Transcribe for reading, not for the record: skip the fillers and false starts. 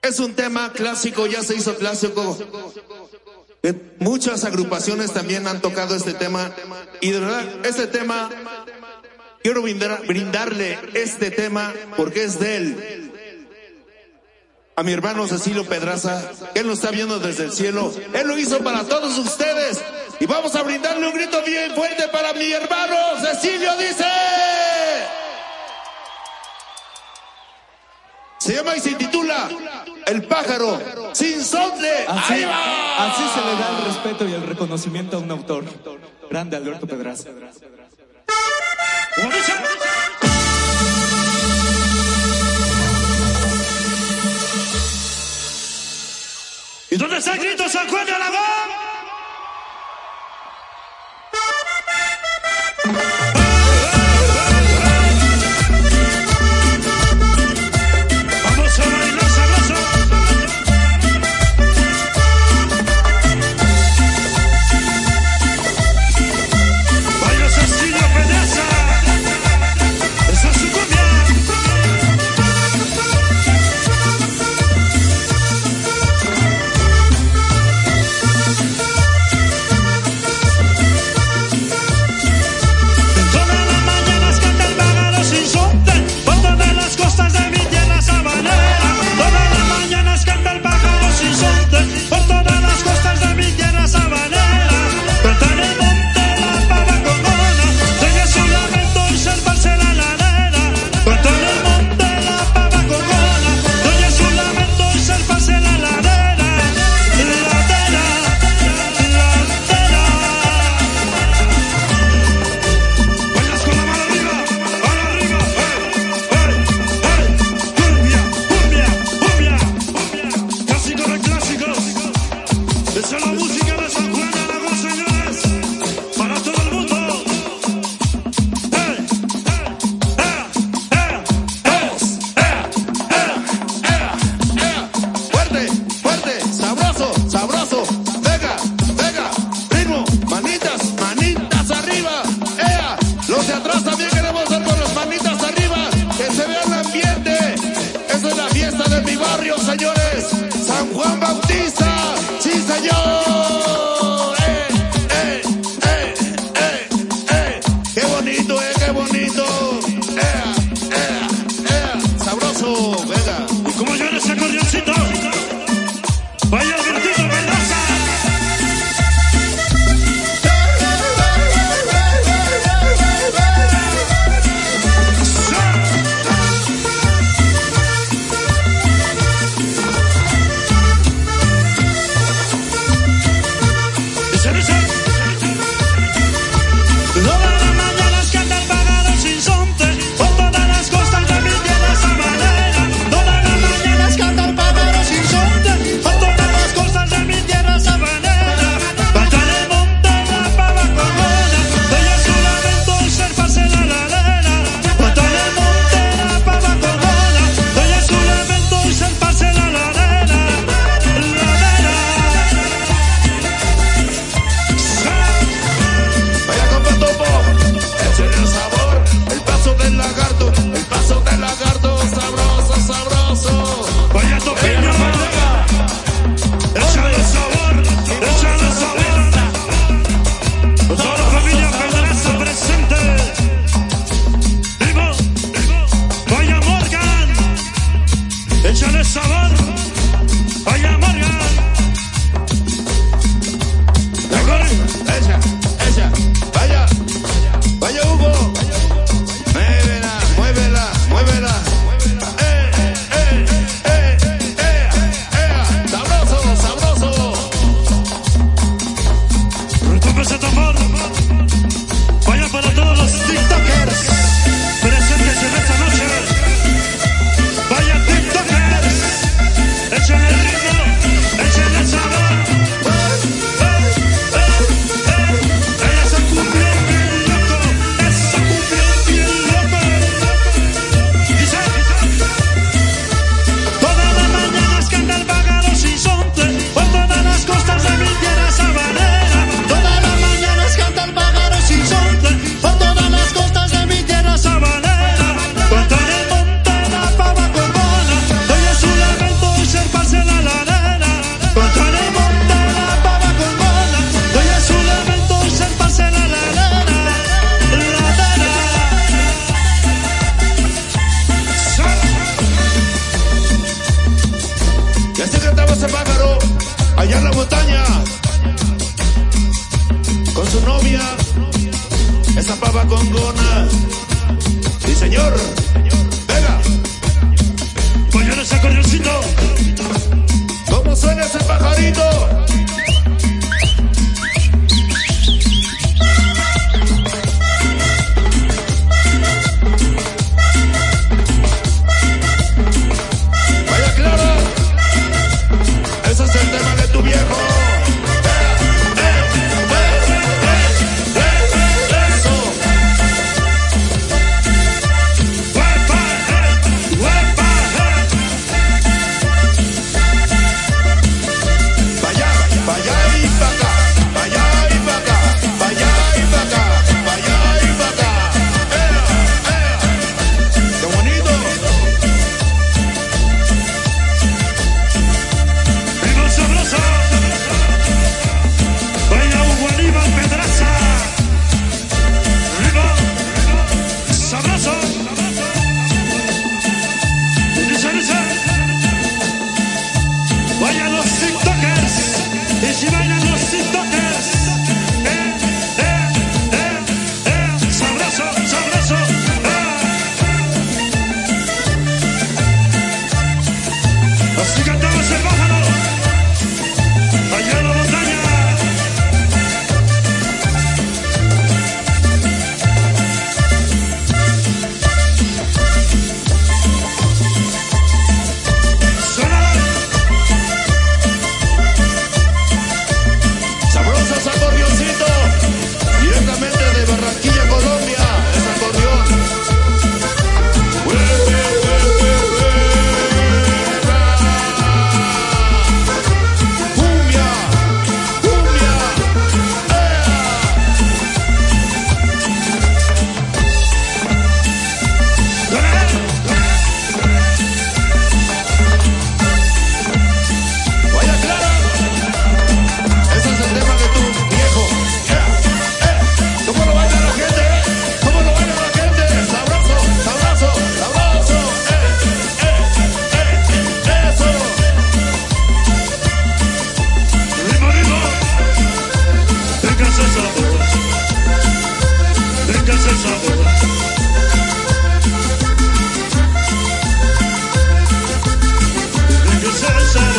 Es un tema clásico, ya se hizo clásico. Muchas agrupaciones también han tocado este tema. Y de verdad, este tema, quiero brindarle este tema porque es de él. A mi hermano Cecilio Pedraza, que él lo está viendo desde el cielo. Él lo hizo para todos ustedes. Y vamos a brindarle un grito bien fuerte para mi hermano Cecilio, dice. Se llama y se titula El pájaro sin sonde. Así se le da el respeto y el reconocimiento a un autor. Grande Alberto Pedraza. ¿Y dónde está el grito San Juan de Aragón? montaña con su novia, esa pava con gona. Sí, señor. Venga. Vayan ese acordeoncito. ¿Cómo suena ese pajarito? Vaya Clara, ese es el tema de tu viejo. Vayan los TikTokers, y si bailan los TikTokers, sabroso, sabroso, así cantamos el pájaro, allá en la montaña. Acordeoncito, directamente de Barranquilla, Colombia, es acordeón. Cumbia, cumbia, vaya Clara, ese es el tema de tu viejo. ¿Cómo lo baila la gente? ¿Cómo lo baila la gente? Sabroso, sabroso, sabroso. Eso. Ritmo, ritmo. Venga ese sabor. Venga ese sabor. Venga ese sabor.